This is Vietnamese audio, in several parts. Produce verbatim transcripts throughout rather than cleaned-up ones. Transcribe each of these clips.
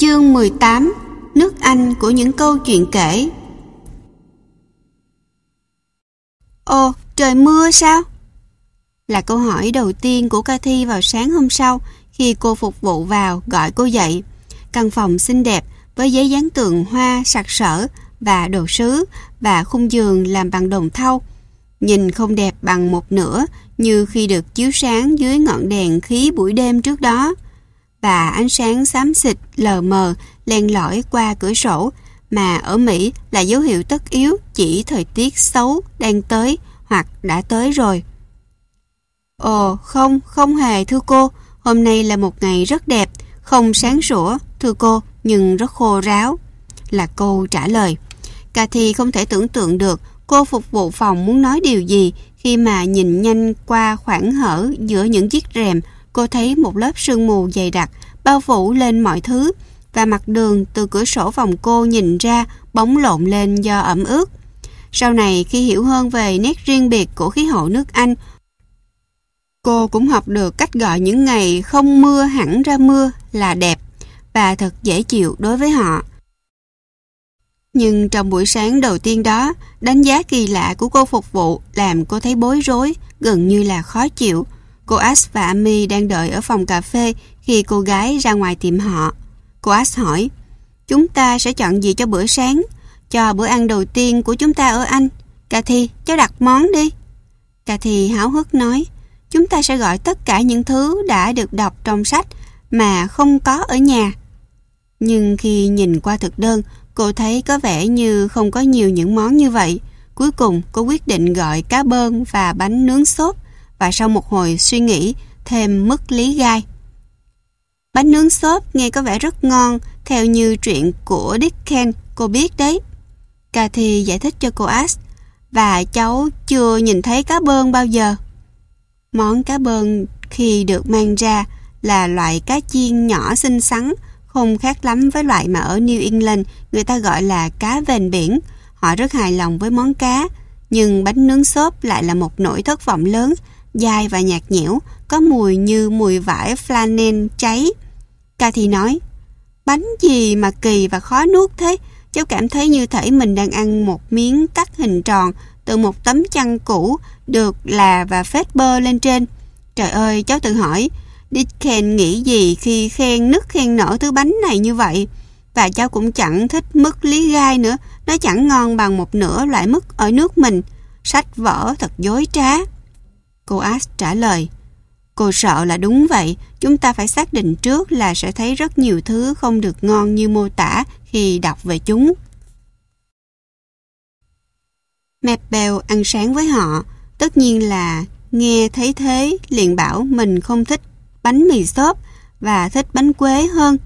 Chương mười tám. Nước Anh của những câu chuyện kể. Ồ, trời mưa sao? Là câu hỏi đầu tiên của Cathy vào sáng hôm sau khi cô phục vụ vào gọi cô dậy. Căn phòng xinh đẹp với giấy dán tường hoa sặc sỡ và đồ sứ và khung giường làm bằng đồng thau. Nhìn không đẹp bằng một nửa như khi được chiếu sáng dưới ngọn đèn khí buổi đêm trước đó. Và ánh sáng xám xịt lờ mờ len lỏi qua cửa sổ mà ở Mỹ là dấu hiệu tất yếu chỉ thời tiết xấu đang tới hoặc đã tới rồi. Ồ không, không hề thưa cô, hôm nay là một ngày rất đẹp, không sáng sủa thưa cô nhưng rất khô ráo, là câu trả lời. Cathy không thể tưởng tượng được cô phục vụ phòng muốn nói điều gì khi mà nhìn nhanh qua khoảng hở giữa những chiếc rèm. Cô thấy một lớp sương mù dày đặc bao phủ lên mọi thứ và mặt đường từ cửa sổ phòng cô nhìn ra bóng lộn lên do ẩm ướt. Sau này khi hiểu hơn về nét riêng biệt của khí hậu nước Anh, cô cũng học được cách gọi những ngày không mưa hẳn ra mưa là đẹp và thật dễ chịu đối với họ. Nhưng trong buổi sáng đầu tiên đó, đánh giá kỳ lạ của cô phục vụ làm cô thấy bối rối, gần như là khó chịu. Cô Ash và Amy đang đợi ở phòng cà phê khi cô gái ra ngoài tìm họ. Cô Ash hỏi, chúng ta sẽ chọn gì cho bữa sáng, cho bữa ăn đầu tiên của chúng ta ở Anh? Cathy, cháu đặt món đi. Cathy háo hức nói, chúng ta sẽ gọi tất cả những thứ đã được đọc trong sách mà không có ở nhà. Nhưng khi nhìn qua thực đơn, cô thấy có vẻ như không có nhiều những món như vậy. Cuối cùng, cô quyết định gọi cá bơn và bánh nướng xốp, và sau một hồi suy nghĩ, thêm mứt lý gai. Bánh nướng xốp nghe có vẻ rất ngon, theo như truyện của Dickens, cô biết đấy. Cathy giải thích cho cô Ash, và cháu chưa nhìn thấy cá bơn bao giờ. Món cá bơn khi được mang ra là loại cá chiên nhỏ xinh xắn, không khác lắm với loại mà ở New England người ta gọi là cá vền biển. Họ rất hài lòng với món cá, nhưng bánh nướng xốp lại là một nỗi thất vọng lớn, dai và nhạt nhẽo, có mùi như mùi vải flanel cháy. Cathy nói, bánh gì mà kỳ và khó nuốt thế, cháu cảm thấy như thể mình đang ăn một miếng cắt hình tròn từ một tấm chăn cũ được là và phết bơ lên trên. Trời ơi, cháu tự hỏi, Dickens nghĩ gì khi khen nức khen nở thứ bánh này như vậy? Và cháu cũng chẳng thích mứt lý gai nữa, nó chẳng ngon bằng một nửa loại mứt ở nước mình. Sách vở thật dối trá. Cô Ash trả lời, cô sợ là đúng vậy, chúng ta phải xác định trước là sẽ thấy rất nhiều thứ không được ngon như mô tả khi đọc về chúng. Mabel ăn sáng với họ, tất nhiên là nghe thấy thế liền bảo mình không thích bánh mì xốp và thích bánh quế hơn.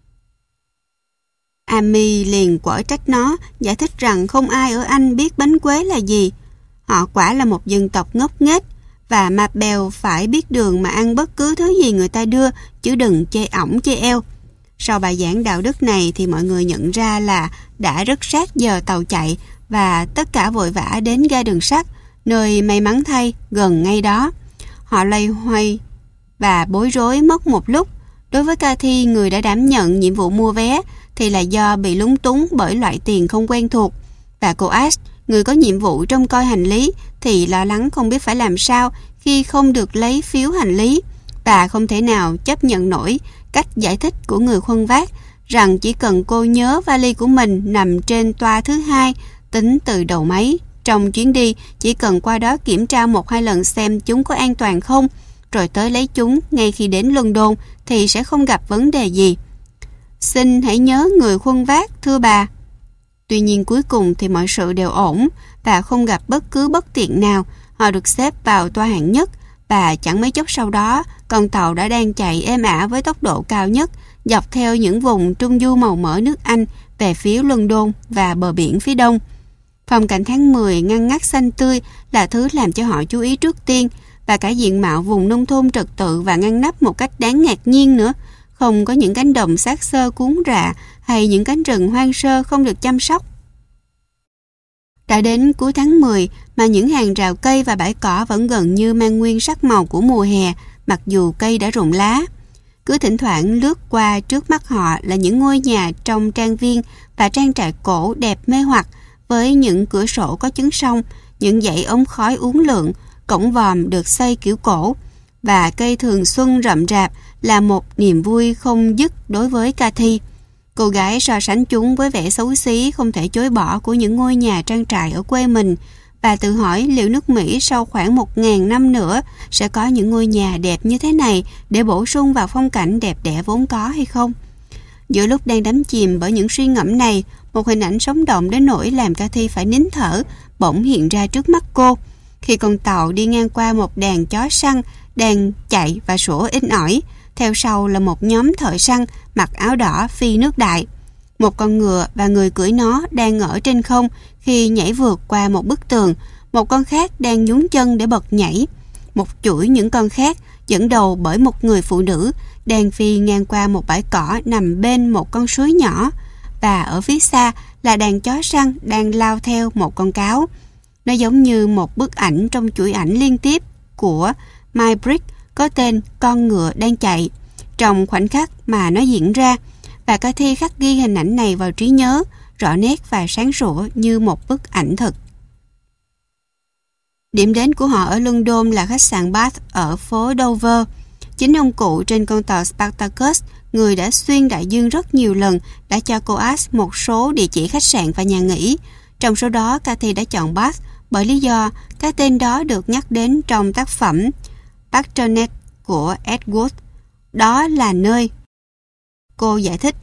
Amy liền quở trách nó, giải thích rằng không ai ở Anh biết bánh quế là gì. Họ quả là một dân tộc ngốc nghếch, và Mabel phải biết đường mà ăn bất cứ thứ gì người ta đưa, chứ đừng chê ỏng chê eo. Sau bài giảng đạo đức này thì mọi người nhận ra là đã rất sát giờ tàu chạy, và tất cả vội vã đến ga đường sắt, nơi may mắn thay gần ngay đó. Họ loay hoay và bối rối mất một lúc. Đối với Cathy, người đã đảm nhận nhiệm vụ mua vé, thì là do bị lúng túng bởi loại tiền không quen thuộc. Và cô Ash, người có nhiệm vụ trông coi hành lý, thì lo lắng không biết phải làm sao khi không được lấy phiếu hành lý, và không thể nào chấp nhận nổi cách giải thích của người khuân vác rằng chỉ cần cô nhớ vali của mình nằm trên toa thứ hai tính từ đầu máy trong chuyến đi, chỉ cần qua đó kiểm tra một hai lần xem chúng có an toàn không, rồi tới lấy chúng ngay khi đến London thì sẽ không gặp vấn đề gì. Xin hãy nhớ người khuân vác, thưa bà. Tuy nhiên cuối cùng thì mọi sự đều ổn và không gặp bất cứ bất tiện nào. Họ được xếp vào toa hạng nhất, và chẳng mấy chốc sau đó con tàu đã đang chạy êm ả với tốc độ cao nhất dọc theo những vùng trung du màu mỡ nước Anh về phía London và bờ biển phía đông. Phong cảnh tháng mười ngăn ngắt xanh tươi là thứ làm cho họ chú ý trước tiên, và cả diện mạo vùng nông thôn trật tự và ngăn nắp một cách đáng ngạc nhiên nữa. Không có những cánh đồng xác xơ cuốn rạ hay những cánh rừng hoang sơ không được chăm sóc. Đã đến cuối tháng mười mà những hàng rào cây và bãi cỏ vẫn gần như mang nguyên sắc màu của mùa hè, mặc dù cây đã rụng lá. Cứ thỉnh thoảng lướt qua trước mắt họ là những ngôi nhà trong trang viên và trang trại cổ đẹp mê hoặc, với những cửa sổ có chứng song, những dãy ống khói uốn lượn, cổng vòm được xây kiểu cổ, và cây thường xuân rậm rạp là một niềm vui không dứt đối với Cathy. Cô gái so sánh chúng với vẻ xấu xí không thể chối bỏ của những ngôi nhà trang trại ở quê mình, và tự hỏi liệu nước Mỹ sau khoảng một ngàn năm nữa sẽ có những ngôi nhà đẹp như thế này để bổ sung vào phong cảnh đẹp đẽ vốn có hay không. Giữa lúc đang đắm chìm bởi những suy ngẫm này, một hình ảnh sống động đến nỗi làm Cathy phải nín thở bỗng hiện ra trước mắt cô. Khi con tàu đi ngang qua một đàn chó săn đang chạy và sủa inh ỏi, theo sau là một nhóm thợ săn mặc áo đỏ phi nước đại. Một con ngựa và người cưỡi nó đang ở trên không khi nhảy vượt qua một bức tường. Một con khác đang nhún chân để bật nhảy. Một chuỗi những con khác dẫn đầu bởi một người phụ nữ đang phi ngang qua một bãi cỏ nằm bên một con suối nhỏ. Và ở phía xa là đàn chó săn đang lao theo một con cáo. Nó giống như một bức ảnh trong chuỗi ảnh liên tiếp của Maybrick có tên Con ngựa đang chạy. Trong khoảnh khắc mà nó diễn ra, và Cathy khắc ghi hình ảnh này vào trí nhớ, rõ nét và sáng sủa như một bức ảnh thực. Điểm đến của họ ở London là khách sạn Bath ở phố Dover. Chính ông cụ trên con tàu Spartacus, người đã xuyên đại dương rất nhiều lần, đã cho cô Ash một số địa chỉ khách sạn và nhà nghỉ. Trong số đó, Cathy đã chọn Bath bởi lý do cái tên đó được nhắc đến trong tác phẩm Patronet của Edward. Đó là nơi, cô giải thích,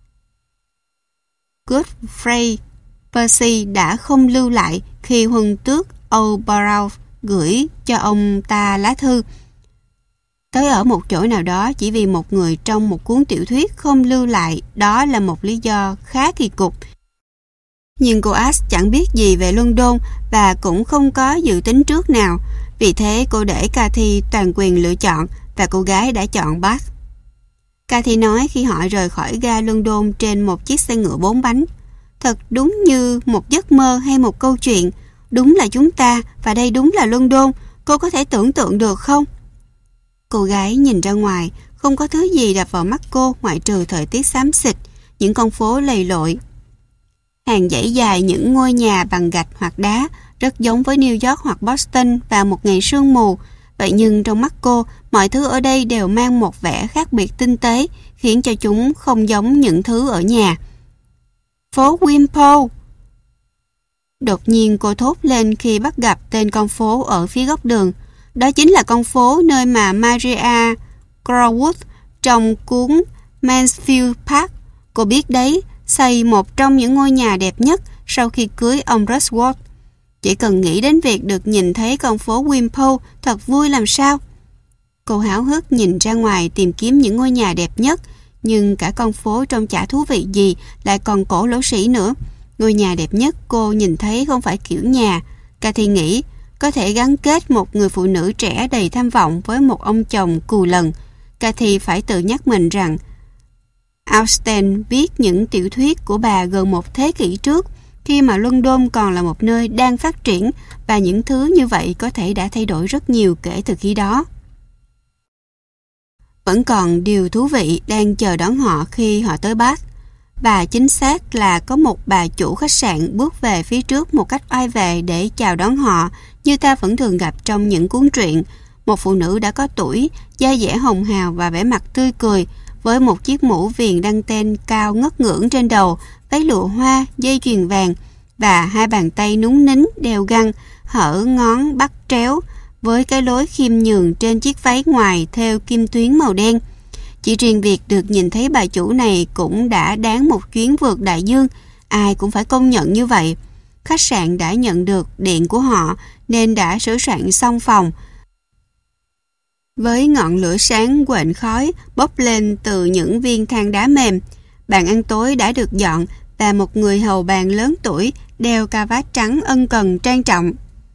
Godfrey Percy đã không lưu lại khi huân tước O'Barrow gửi cho ông ta lá thư tới ở một chỗ nào đó chỉ vì một người trong một cuốn tiểu thuyết không lưu lại. Đó là một lý do khá kỳ cục. Nhưng cô Ash chẳng biết gì về London và cũng không có dự tính trước nào. Vì thế cô để Cathy toàn quyền lựa chọn và cô gái đã chọn Bath. Cathy nói khi họ rời khỏi ga London trên một chiếc xe ngựa bốn bánh. Thật đúng như một giấc mơ hay một câu chuyện. Đúng là chúng ta và đây đúng là London. Cô có thể tưởng tượng được không? Cô gái nhìn ra ngoài, không có thứ gì đập vào mắt cô ngoại trừ thời tiết xám xịt, những con phố lầy lội. Hàng dãy dài những ngôi nhà bằng gạch hoặc đá, rất giống với New York hoặc Boston vào một ngày sương mù. Vậy nhưng trong mắt cô, mọi thứ ở đây đều mang một vẻ khác biệt tinh tế, khiến cho chúng không giống những thứ ở nhà. Phố Wimpole! Đột nhiên cô thốt lên khi bắt gặp tên con phố ở phía góc đường. Đó chính là con phố nơi mà Maria Crowwood trong cuốn Mansfield Park, cô biết đấy, xây một trong những ngôi nhà đẹp nhất sau khi cưới ông Rushworth. Chỉ cần nghĩ đến việc được nhìn thấy con phố Wimpole thật vui làm sao. Cô háo hức nhìn ra ngoài tìm kiếm những ngôi nhà đẹp nhất, nhưng cả con phố trông chả thú vị gì, lại còn cổ lỗ sĩ nữa. Ngôi nhà đẹp nhất cô nhìn thấy không phải kiểu nhà. Cathy nghĩ có thể gắn kết một người phụ nữ trẻ đầy tham vọng với một ông chồng cù lần. Cathy phải tự nhắc mình rằng Austen viết những tiểu thuyết của bà gần một thế kỷ trước, khi mà London còn là một nơi đang phát triển, và những thứ như vậy có thể đã thay đổi rất nhiều kể từ khi đó. Vẫn còn điều thú vị đang chờ đón họ khi họ tới Bath. Và chính xác là có một bà chủ khách sạn bước về phía trước một cách oai vệ để chào đón họ, như ta vẫn thường gặp trong những cuốn truyện. Một phụ nữ đã có tuổi, da dẻ hồng hào và vẻ mặt tươi cười, với một chiếc mũ viền đăng ten cao ngất ngưỡng trên đầu, váy lụa hoa, dây chuyền vàng và hai bàn tay núng nính đeo găng, hở ngón bắt tréo với cái lối khiêm nhường trên chiếc váy ngoài thêu kim tuyến màu đen. Chỉ riêng việc được nhìn thấy bà chủ này cũng đã đáng một chuyến vượt đại dương, ai cũng phải công nhận như vậy. Khách sạn đã nhận được điện của họ nên đã sửa soạn xong phòng. Với ngọn lửa sáng quện khói bốc lên từ những viên than đá mềm, bàn ăn tối đã được dọn và một người hầu bàn lớn tuổi đeo cà vạt trắng ân cần trang trọng.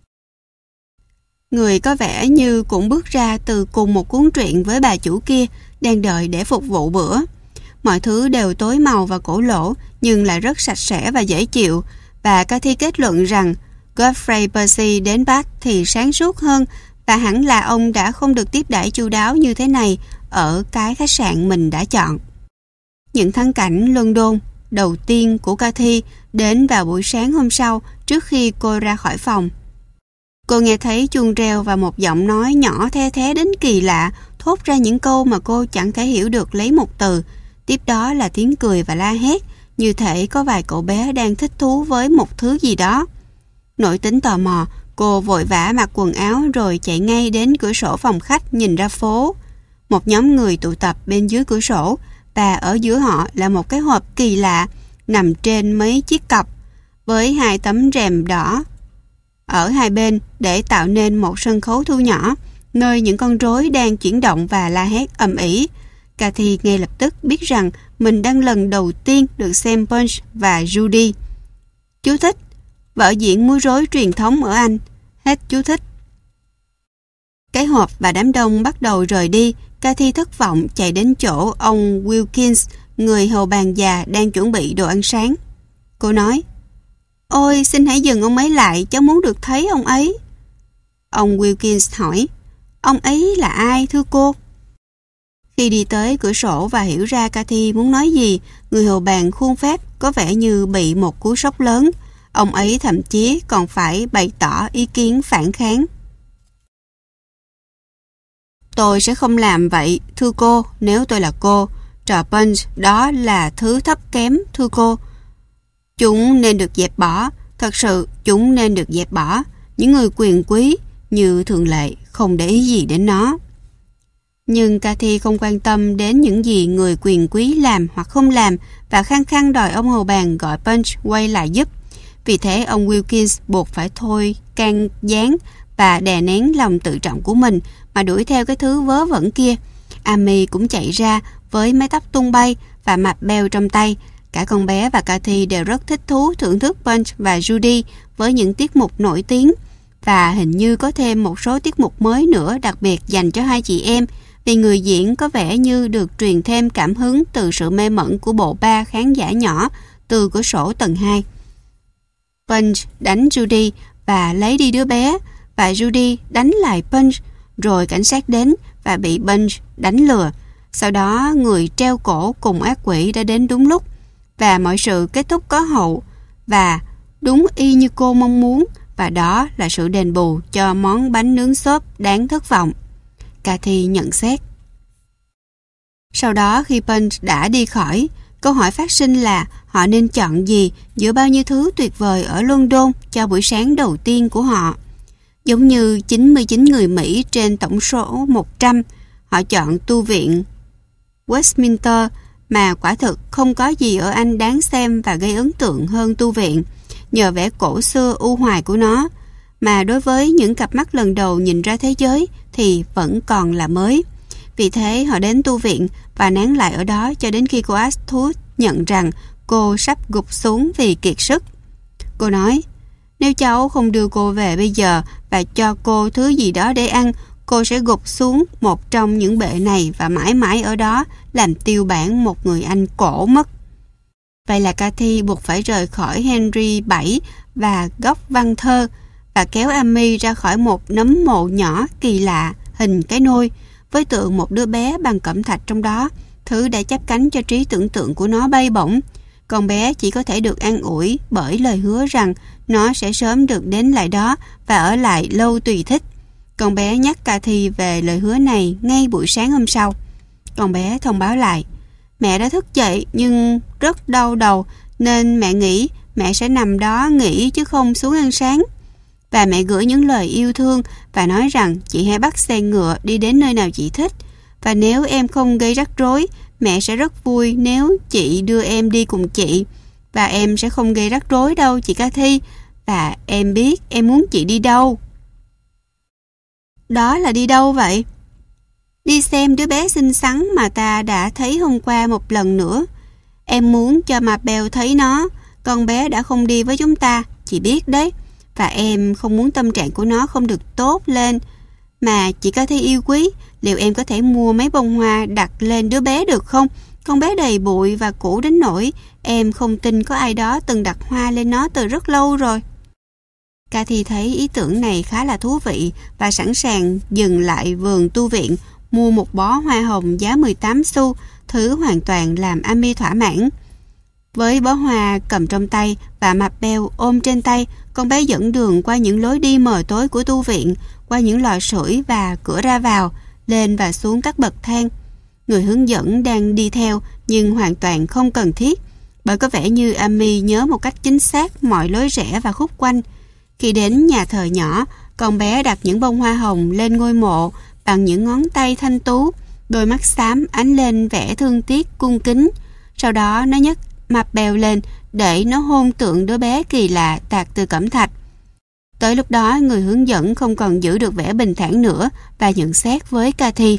Người có vẻ như cũng bước ra từ cùng một cuốn truyện với bà chủ kia, đang đợi để phục vụ bữa. Mọi thứ đều tối màu và cổ lỗ, nhưng lại rất sạch sẽ và dễ chịu, và Cathy kết luận rằng Godfrey Percy đến Bath thì sáng suốt hơn, và hẳn là ông đã không được tiếp đãi chu đáo như thế này ở cái khách sạn mình đã chọn. Những thắng cảnh London đầu tiên của Cathy đến vào buổi sáng hôm sau trước khi cô ra khỏi phòng. Cô nghe thấy chuông reo và một giọng nói nhỏ the thé đến kỳ lạ thốt ra những câu mà cô chẳng thể hiểu được lấy một từ. Tiếp đó là tiếng cười và la hét, như thể có vài cậu bé đang thích thú với một thứ gì đó. Nổi tính tò mò, cô vội vã mặc quần áo rồi chạy ngay đến cửa sổ phòng khách nhìn ra phố. Một nhóm người tụ tập bên dưới cửa sổ và ở giữa họ là một cái hộp kỳ lạ nằm trên mấy chiếc cọc với hai tấm rèm đỏ ở hai bên để tạo nên một sân khấu thu nhỏ nơi những con rối đang chuyển động và la hét ầm ĩ. Cathy ngay lập tức biết rằng mình đang lần đầu tiên được xem Punch và Judy. Chú thích: vở diễn múa rối truyền thống ở Anh. Hết chú thích. Cái hộp và đám đông bắt đầu rời đi. Cathy thất vọng chạy đến chỗ ông Wilkins, người hầu bàn già đang chuẩn bị đồ ăn sáng. Cô nói: Ôi, xin hãy dừng ông ấy lại, cháu muốn được thấy ông ấy. Ông Wilkins hỏi: Ông ấy là ai, thưa cô? Khi đi tới cửa sổ và hiểu ra Cathy muốn nói gì, người hầu bàn khuôn phép có vẻ như bị một cú sốc lớn. Ông ấy thậm chí còn phải bày tỏ ý kiến phản kháng. Tôi sẽ không làm vậy, thưa cô, nếu tôi là cô. Trò Punch đó là thứ thấp kém, thưa cô. Chúng nên được dẹp bỏ, thật sự chúng nên được dẹp bỏ. Những người quyền quý, như thường lệ, không để ý gì đến nó. Nhưng Cathy không quan tâm đến những gì người quyền quý làm hoặc không làm và khăng khăng đòi ông hầu bàn gọi Punch quay lại giúp. Vì thế ông Wilkins buộc phải thôi can gián và đè nén lòng tự trọng của mình mà đuổi theo cái thứ vớ vẩn kia. Amy cũng chạy ra với mái tóc tung bay và mạp beo trong tay. Cả con bé và Cathy đều rất thích thú thưởng thức Punch và Judy với những tiết mục nổi tiếng. Và hình như có thêm một số tiết mục mới nữa đặc biệt dành cho hai chị em, vì người diễn có vẻ như được truyền thêm cảm hứng từ sự mê mẩn của bộ ba khán giả nhỏ từ cửa sổ tầng hai. Punch đánh Judy và lấy đi đứa bé, và Judy đánh lại Punch, rồi cảnh sát đến và bị Punch đánh lừa. Sau đó người treo cổ cùng ác quỷ đã đến đúng lúc, và mọi sự kết thúc có hậu và đúng y như cô mong muốn, và đó là sự đền bù cho món bánh nướng xốp đáng thất vọng. Cathy nhận xét. Sau đó khi Punch đã đi khỏi, câu hỏi phát sinh là họ nên chọn gì giữa bao nhiêu thứ tuyệt vời ở London cho buổi sáng đầu tiên của họ. Giống như chín mươi chín người Mỹ trên tổng số một trăm, họ chọn tu viện Westminster, mà quả thực không có gì ở Anh đáng xem và gây ấn tượng hơn tu viện, nhờ vẻ cổ xưa u hoài của nó, mà đối với những cặp mắt lần đầu nhìn ra thế giới thì vẫn còn là mới. Vì thế họ đến tu viện và nán lại ở đó cho đến khi cô Astrid nhận rằng cô sắp gục xuống vì kiệt sức. Cô nói: Nếu cháu không đưa cô về bây giờ và cho cô thứ gì đó để ăn, cô sẽ gục xuống một trong những bệ này và mãi mãi ở đó làm tiêu bản một người Anh cổ mất. Vậy là Cathy buộc phải rời khỏi Henry bảy và góc văn thơ và kéo Amy ra khỏi một nấm mộ nhỏ kỳ lạ hình cái nôi với tượng một đứa bé bằng cẩm thạch trong đó, thứ đã chắp cánh cho trí tưởng tượng của nó bay bổng. Con bé chỉ có thể được an ủi bởi lời hứa rằng nó sẽ sớm được đến lại đó và ở lại lâu tùy thích. Con bé nhắc Cathy về lời hứa này ngay buổi sáng hôm sau. Con bé thông báo lại: Mẹ đã thức dậy nhưng rất đau đầu, nên mẹ nghĩ mẹ sẽ nằm đó nghỉ chứ không xuống ăn sáng. Và mẹ gửi những lời yêu thương và nói rằng chị hãy bắt xe ngựa đi đến nơi nào chị thích. Và nếu em không gây rắc rối, mẹ sẽ rất vui nếu chị đưa em đi cùng chị. Và em sẽ không gây rắc rối đâu chị Cathy. Và em biết em muốn chị đi đâu. Đó là đi đâu vậy? Đi xem đứa bé xinh xắn mà ta đã thấy hôm qua một lần nữa. Em muốn cho Mabel thấy nó. Con bé đã không đi với chúng ta, chị biết đấy. Và em không muốn tâm trạng của nó không được tốt lên. Mà chị Cathy yêu quý, liệu em có thể mua mấy bông hoa đặt lên đứa bé được không? Con bé đầy bụi và cũ đến nỗi em không tin có ai đó từng đặt hoa lên nó từ rất lâu rồi. Cathy thấy ý tưởng này khá là thú vị và sẵn sàng dừng lại vườn tu viện mua một bó hoa hồng giá mười tám xu, thứ hoàn toàn làm Amy thỏa mãn. Với bó hoa cầm trong tay và mặt beo ôm trên tay, con bé dẫn đường qua những lối đi mờ tối của tu viện, qua những lò sưởi và cửa ra vào, lên và xuống các bậc thang. Người hướng dẫn đang đi theo nhưng hoàn toàn không cần thiết, bởi có vẻ như Amy nhớ một cách chính xác mọi lối rẽ và khúc quanh. Khi đến nhà thờ nhỏ, con bé đặt những bông hoa hồng lên ngôi mộ bằng những ngón tay thanh tú, đôi mắt xám ánh lên vẻ thương tiếc cung kính. Sau đó nó nhấc mặt bèo lên để nó hôn tượng đứa bé kỳ lạ tạc từ cẩm thạch. Tới lúc đó, người hướng dẫn không còn giữ được vẻ bình thản nữa và nhận xét với Cathy.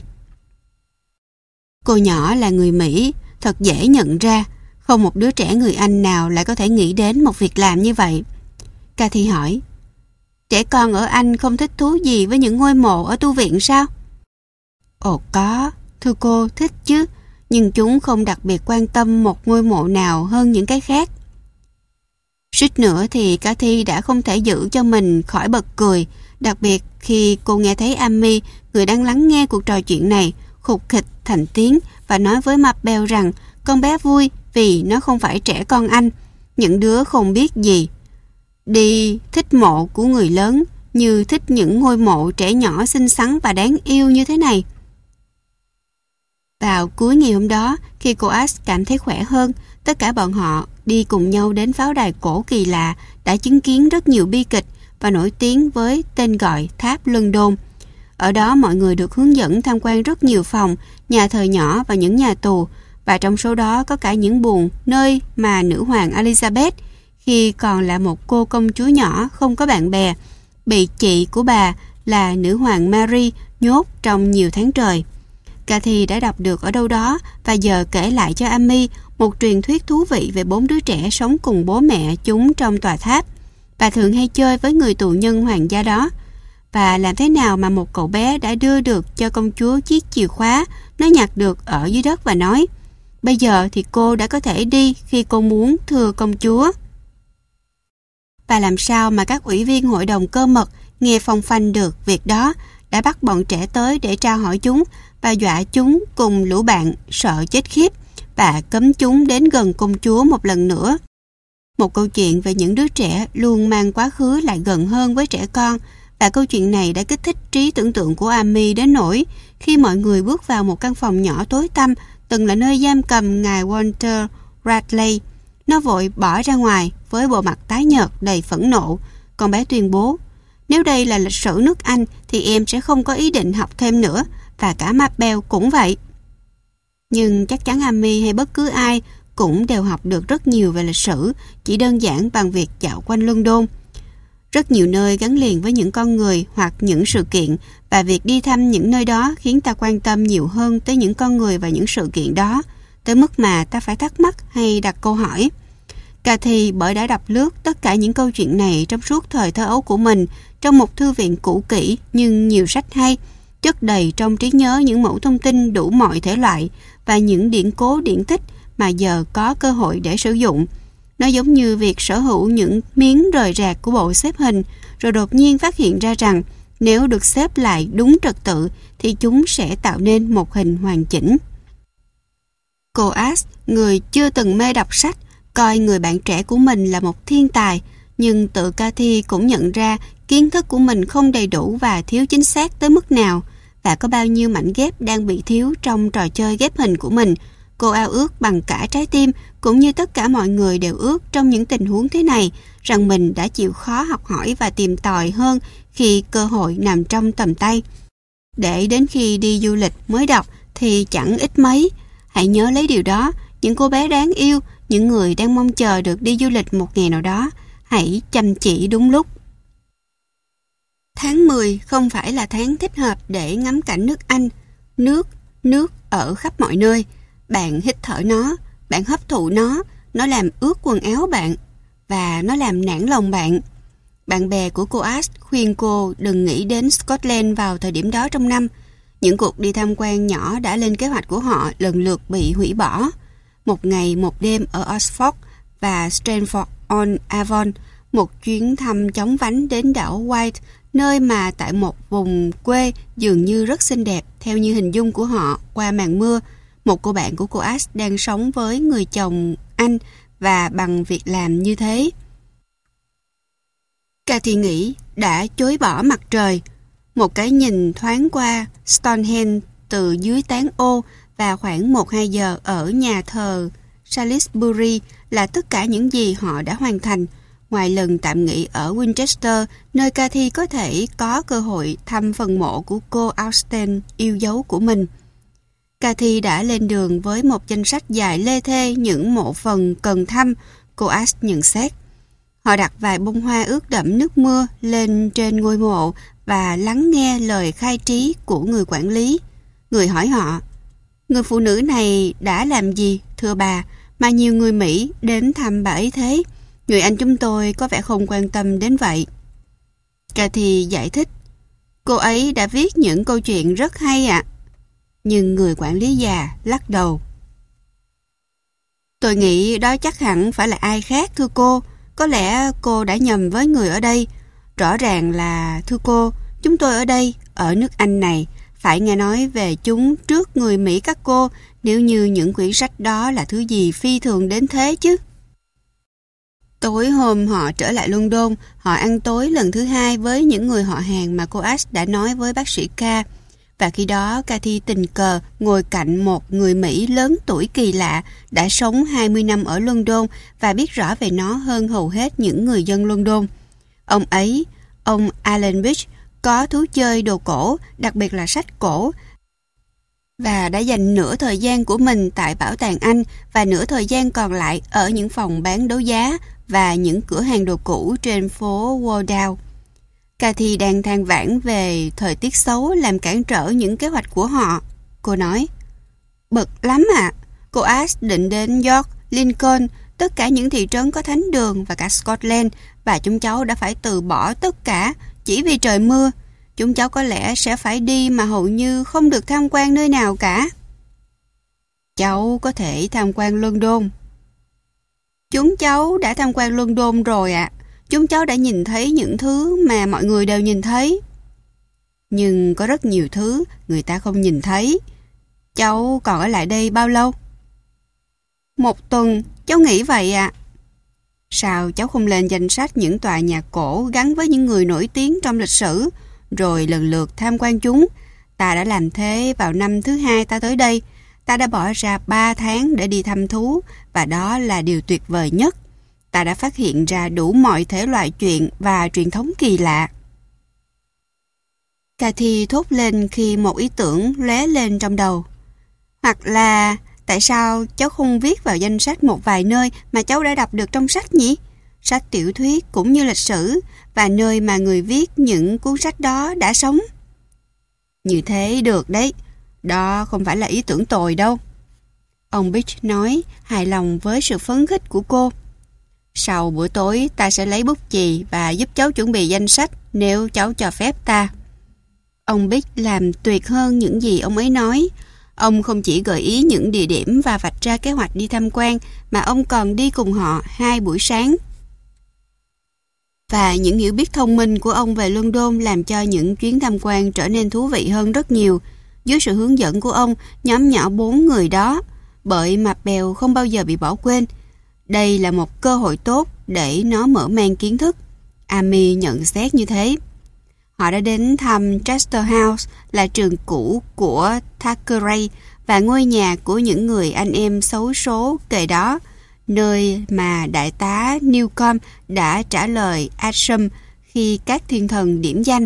Cô nhỏ là người Mỹ, thật dễ nhận ra. Không một đứa trẻ người Anh nào lại có thể nghĩ đến một việc làm như vậy. Cathy hỏi, trẻ con ở Anh không thích thú gì với những ngôi mộ ở tu viện sao? Ồ có, thưa cô, thích chứ, nhưng chúng không đặc biệt quan tâm một ngôi mộ nào hơn những cái khác. Suýt nữa thì Cathy đã không thể giữ cho mình khỏi bật cười, đặc biệt khi cô nghe thấy Amy, người đang lắng nghe cuộc trò chuyện này, khục khịch thành tiếng và nói với Mabel rằng con bé vui vì nó không phải trẻ con Anh, những đứa không biết gì. Đi thích mộ của người lớn như thích những ngôi mộ trẻ nhỏ xinh xắn và đáng yêu như thế này. Vào cuối ngày hôm đó, khi cô Ash cảm thấy khỏe hơn, tất cả bọn họ đi cùng nhau đến pháo đài cổ kỳ lạ đã chứng kiến rất nhiều bi kịch và nổi tiếng với tên gọi Tháp London. Ở đó mọi người được hướng dẫn tham quan rất nhiều phòng, nhà thờ nhỏ và những nhà tù, và trong số đó có cả những buồng nơi mà nữ hoàng Elizabeth, khi còn là một cô công chúa nhỏ không có bạn bè, bị chị của bà là nữ hoàng Mary nhốt trong nhiều tháng trời. Cathy đã đọc được ở đâu đó và giờ kể lại cho Amy một truyền thuyết thú vị về bốn đứa trẻ sống cùng bố mẹ chúng trong tòa tháp và thường hay chơi với người tù nhân hoàng gia đó. Và làm thế nào mà một cậu bé đã đưa được cho công chúa chiếc chìa khóa nó nhặt được ở dưới đất và nói, bây giờ thì cô đã có thể đi khi cô muốn, thưa công chúa. Và làm sao mà các ủy viên hội đồng cơ mật nghe phong phanh được việc đó, đã bắt bọn trẻ tới để tra hỏi chúng và dọa chúng cùng lũ bạn sợ chết khiếp và cấm chúng đến gần công chúa một lần nữa. Một câu chuyện về những đứa trẻ luôn mang quá khứ lại gần hơn với trẻ con, và câu chuyện này đã kích thích trí tưởng tượng của Amy đến nỗi khi mọi người bước vào một căn phòng nhỏ tối tăm từng là nơi giam cầm ngài Walter Radley, nó vội bỏ ra ngoài với bộ mặt tái nhợt đầy phẫn nộ. Con bé tuyên bố, nếu đây là lịch sử nước Anh thì em sẽ không có ý định học thêm nữa, và cả Mabel cũng vậy. Nhưng chắc chắn Amy hay bất cứ ai cũng đều học được rất nhiều về lịch sử, chỉ đơn giản bằng việc dạo quanh London. Rất nhiều nơi gắn liền với những con người hoặc những sự kiện, và việc đi thăm những nơi đó khiến ta quan tâm nhiều hơn tới những con người và những sự kiện đó, tới mức mà ta phải thắc mắc hay đặt câu hỏi. Cathy bởi đã đọc lướt tất cả những câu chuyện này trong suốt thời thơ ấu của mình trong một thư viện cũ kỹ nhưng nhiều sách hay, chất đầy trong trí nhớ những mẫu thông tin đủ mọi thể loại và những điển cố điển tích mà giờ có cơ hội để sử dụng. Nó giống như việc sở hữu những miếng rời rạc của bộ xếp hình, rồi đột nhiên phát hiện ra rằng nếu được xếp lại đúng trật tự thì chúng sẽ tạo nên một hình hoàn chỉnh. Cô Ash, người chưa từng mê đọc sách, coi người bạn trẻ của mình là một thiên tài, nhưng tự Cathy cũng nhận ra kiến thức của mình không đầy đủ và thiếu chính xác tới mức nào, và có bao nhiêu mảnh ghép đang bị thiếu trong trò chơi ghép hình của mình. Cô ao ước bằng cả trái tim, cũng như tất cả mọi người đều ước trong những tình huống thế này, rằng mình đã chịu khó học hỏi và tìm tòi hơn khi cơ hội nằm trong tầm tay. Để đến khi đi du lịch mới đọc thì chẳng ít mấy. Hãy nhớ lấy điều đó, những cô bé đáng yêu, những người đang mong chờ được đi du lịch một ngày nào đó, hãy chăm chỉ đúng lúc. Tháng mười không phải là tháng thích hợp để ngắm cảnh nước Anh. Nước, nước ở khắp mọi nơi. Bạn hít thở nó, bạn hấp thụ nó, nó làm ướt quần áo bạn, và nó làm nản lòng bạn. Bạn bè của cô Ash khuyên cô đừng nghĩ đến Scotland vào thời điểm đó trong năm. Những cuộc đi tham quan nhỏ đã lên kế hoạch của họ lần lượt bị hủy bỏ. Một ngày một đêm ở Oxford và Stratford-on-Avon, một chuyến thăm chóng vánh đến đảo White nơi mà tại một vùng quê dường như rất xinh đẹp theo như hình dung của họ qua màn mưa. Một cô bạn của cô Ash đang sống với người chồng anh và bằng việc làm như thế. Cathy nghĩ đã chối bỏ mặt trời. Một cái nhìn thoáng qua Stonehenge từ dưới tán ô và khoảng một hai giờ ở nhà thờ Salisbury là tất cả những gì họ đã hoàn thành, ngoài lần tạm nghỉ ở Winchester, nơi Cathy có thể có cơ hội thăm phần mộ của cô Austen yêu dấu của mình. Cathy đã lên đường với một danh sách dài lê thê những mộ phần cần thăm, cô Ash nhận xét. Họ đặt vài bông hoa ướt đẫm nước mưa lên trên ngôi mộ và lắng nghe lời khai trí của người quản lý. Người hỏi họ, người phụ nữ này đã làm gì, thưa bà, mà nhiều người Mỹ đến thăm bà ấy thế? Người Anh chúng tôi có vẻ không quan tâm đến vậy. Cathy giải thích, cô ấy đã viết những câu chuyện rất hay ạ. À. Nhưng người quản lý già lắc đầu. Tôi nghĩ đó chắc hẳn phải là ai khác, thưa cô. Có lẽ cô đã nhầm với người ở đây. Rõ ràng là, thưa cô, chúng tôi ở đây, ở nước Anh này, phải nghe nói về chúng trước người Mỹ các cô, nếu như những quyển sách đó là thứ gì phi thường đến thế chứ. Tối hôm họ trở lại London, họ ăn tối lần thứ hai với những người họ hàng mà cô Ash đã nói với bác sĩ K. Và khi đó Cathy tình cờ ngồi cạnh một người Mỹ lớn tuổi kỳ lạ đã sống hai mươi năm ở London và biết rõ về nó hơn hầu hết những người dân London. Ông ấy, ông Alan Beach, có thú chơi đồ cổ, đặc biệt là sách cổ, và đã dành nửa thời gian của mình tại Bảo tàng Anh và nửa thời gian còn lại ở những phòng bán đấu giá và những cửa hàng đồ cũ trên phố Wardour. Cathy đang than vãn về thời tiết xấu làm cản trở những kế hoạch của họ. Cô nói, bực lắm ạ. À. Cô Ash định đến York, Lincoln, tất cả những thị trấn có thánh đường và cả Scotland, và chúng cháu đã phải từ bỏ tất cả chỉ vì trời mưa. Chúng cháu có lẽ sẽ phải đi mà hầu như không được tham quan nơi nào cả. Cháu có thể tham quan London. Chúng cháu đã tham quan London rồi ạ. À. Chúng cháu đã nhìn thấy những thứ mà mọi người đều nhìn thấy. Nhưng có rất nhiều thứ người ta không nhìn thấy. Cháu còn ở lại đây bao lâu? Một tuần, cháu nghĩ vậy ạ. À. Sao cháu không lên danh sách những tòa nhà cổ gắn với những người nổi tiếng trong lịch sử, rồi lần lượt tham quan chúng? Ta đã làm thế vào năm thứ hai ta tới đây. Ta đã bỏ ra ba tháng để đi thăm thú, và đó là điều tuyệt vời nhất. Ta đã phát hiện ra đủ mọi thể loại chuyện và truyền thống kỳ lạ. Cathy thốt lên khi một ý tưởng lóe lên trong đầu. Hoặc là, tại sao cháu không viết vào danh sách một vài nơi mà cháu đã đọc được trong sách nhỉ? Sách tiểu thuyết cũng như lịch sử, và nơi mà người viết những cuốn sách đó đã sống. Như thế được đấy. Đó không phải là ý tưởng tồi đâu. Ông Beach nói, hài lòng với sự phấn khích của cô. Sau buổi tối ta sẽ lấy bút chì và giúp cháu chuẩn bị danh sách nếu cháu cho phép ta. Ông Beach làm tuyệt hơn những gì ông ấy nói. Ông không chỉ gợi ý những địa điểm và vạch ra kế hoạch đi tham quan, mà ông còn đi cùng họ hai buổi sáng. Và những hiểu biết thông minh của ông về London làm cho những chuyến tham quan trở nên thú vị hơn rất nhiều. Dưới sự hướng dẫn của ông, nhóm nhỏ bốn người đó, bởi mập bèo không bao giờ bị bỏ quên. Đây là một cơ hội tốt để nó mở mang kiến thức. Amy nhận xét như thế. Họ đã đến thăm Chester House, là trường cũ của Thackeray và ngôi nhà của những người anh em xấu số kề đó, nơi mà đại tá Newcomb đã trả lời Ascham khi các thiên thần điểm danh.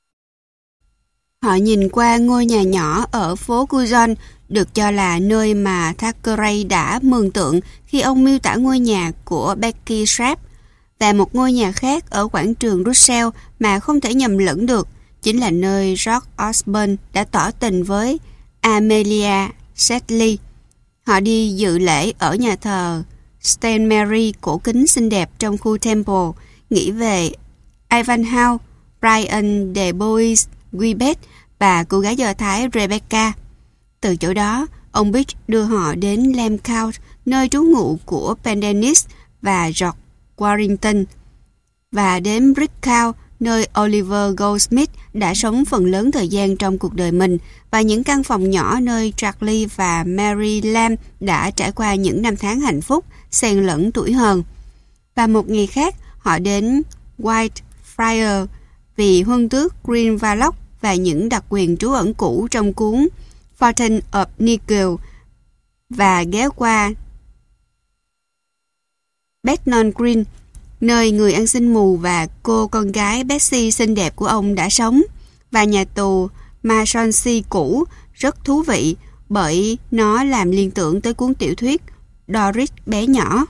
Họ nhìn qua ngôi nhà nhỏ ở phố Curzon, được cho là nơi mà Thackeray đã mường tượng khi ông miêu tả ngôi nhà của Becky Sharp, và một ngôi nhà khác ở quảng trường Russell mà không thể nhầm lẫn được, chính là nơi George Osborne đã tỏ tình với Amelia Sedley. Họ đi dự lễ ở nhà thờ Saint Mary cổ kính xinh đẹp trong khu Temple, nghĩ về Ivanhoe, Brian de Bois Guibet và cô gái Do Thái Rebecca. Từ chỗ đó, ông Beach đưa họ đến Lamcout, nơi trú ngụ của Pendennis và George Warrington, và đến Brickhouse, nơi Oliver Goldsmith đã sống phần lớn thời gian trong cuộc đời mình, và những căn phòng nhỏ nơi Charlie và Mary Lamb đã trải qua những năm tháng hạnh phúc, xen lẫn tuổi hờn. Và một ngày khác, họ đến Whitefriars vì huân tước Greenvalock và những đặc quyền trú ẩn cũ trong cuốn Fountain of Nickel, và ghé qua Bethnal Green, nơi người ăn xin mù và cô con gái Betsy xinh đẹp của ông đã sống, và nhà tù Marshalsea cũ rất thú vị bởi nó làm liên tưởng tới cuốn tiểu thuyết Doris bé nhỏ.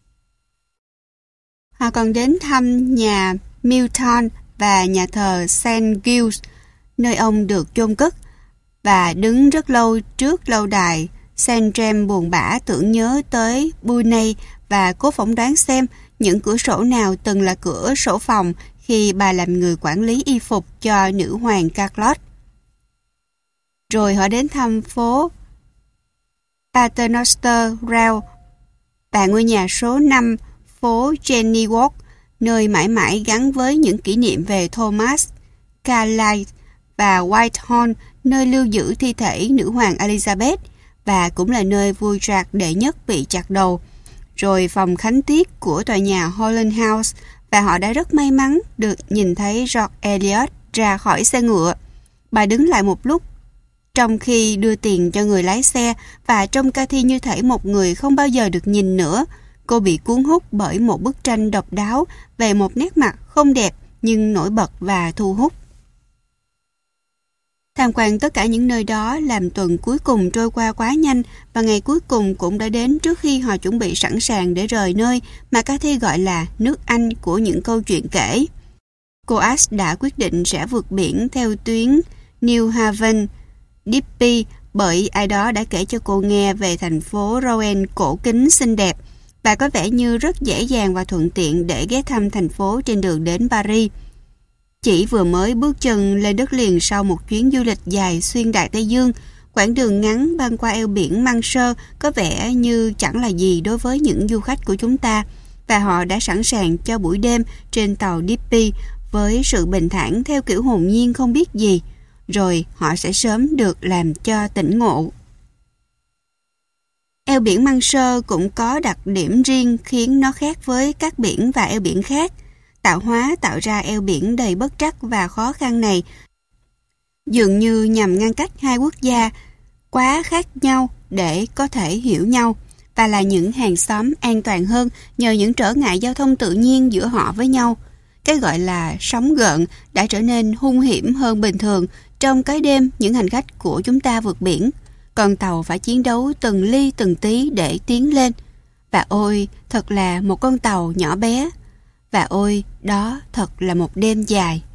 Họ còn đến thăm nhà Milton và nhà thờ Saint Giles, nơi ông được chôn cất, và đứng rất lâu trước lâu đài Saint James buồn bã tưởng nhớ tới Bunny và cố phỏng đoán xem những cửa sổ nào từng là cửa sổ phòng khi bà làm người quản lý y phục cho nữ hoàng Charlotte. Rồi họ đến thăm phố Paternoster Row và ngôi nhà số năm phố Jenny Walk, nơi mãi mãi gắn với những kỷ niệm về Thomas Carlyle, và Whitehall, nơi lưu giữ thi thể nữ hoàng Elizabeth và cũng là nơi vua George đệ nhất bị chặt đầu. Rồi phòng khánh tiết của tòa nhà Holland House, và họ đã rất may mắn được nhìn thấy George Eliot ra khỏi xe ngựa. Bà đứng lại một lúc trong khi đưa tiền cho người lái xe, và trông Cathy như thể một người không bao giờ được nhìn nữa. Cô bị cuốn hút bởi một bức tranh độc đáo về một nét mặt không đẹp nhưng nổi bật và thu hút. Tham quan tất cả những nơi đó làm tuần cuối cùng trôi qua quá nhanh, và ngày cuối cùng cũng đã đến trước khi họ chuẩn bị sẵn sàng để rời nơi mà Cathy gọi là nước Anh của những câu chuyện kể. Cô Ash đã quyết định sẽ vượt biển theo tuyến New Haven, Dippy, bởi ai đó đã kể cho cô nghe về thành phố Rouen cổ kính xinh đẹp, và có vẻ như rất dễ dàng và thuận tiện để ghé thăm thành phố trên đường đến Paris. Chỉ vừa mới bước chân lên đất liền sau một chuyến du lịch dài xuyên Đại Tây Dương, quãng đường ngắn băng qua eo biển Manche có vẻ như chẳng là gì đối với những du khách của chúng ta, và họ đã sẵn sàng cho buổi đêm trên tàu Dippy với sự bình thản theo kiểu hồn nhiên không biết gì, rồi họ sẽ sớm được làm cho tỉnh ngộ. Eo biển Manche cũng có đặc điểm riêng khiến nó khác với các biển và eo biển khác. Tạo hóa tạo ra eo biển đầy bất trắc và khó khăn này dường như nhằm ngăn cách hai quốc gia quá khác nhau để có thể hiểu nhau, và là những hàng xóm an toàn hơn nhờ những trở ngại giao thông tự nhiên giữa họ với nhau. Cái gọi là sóng gợn đã trở nên hung hiểm hơn bình thường trong cái đêm những hành khách của chúng ta vượt biển. Con tàu phải chiến đấu từng ly từng tí để tiến lên. Và ôi, thật là một con tàu nhỏ bé. Và ôi, đó thật là một đêm dài.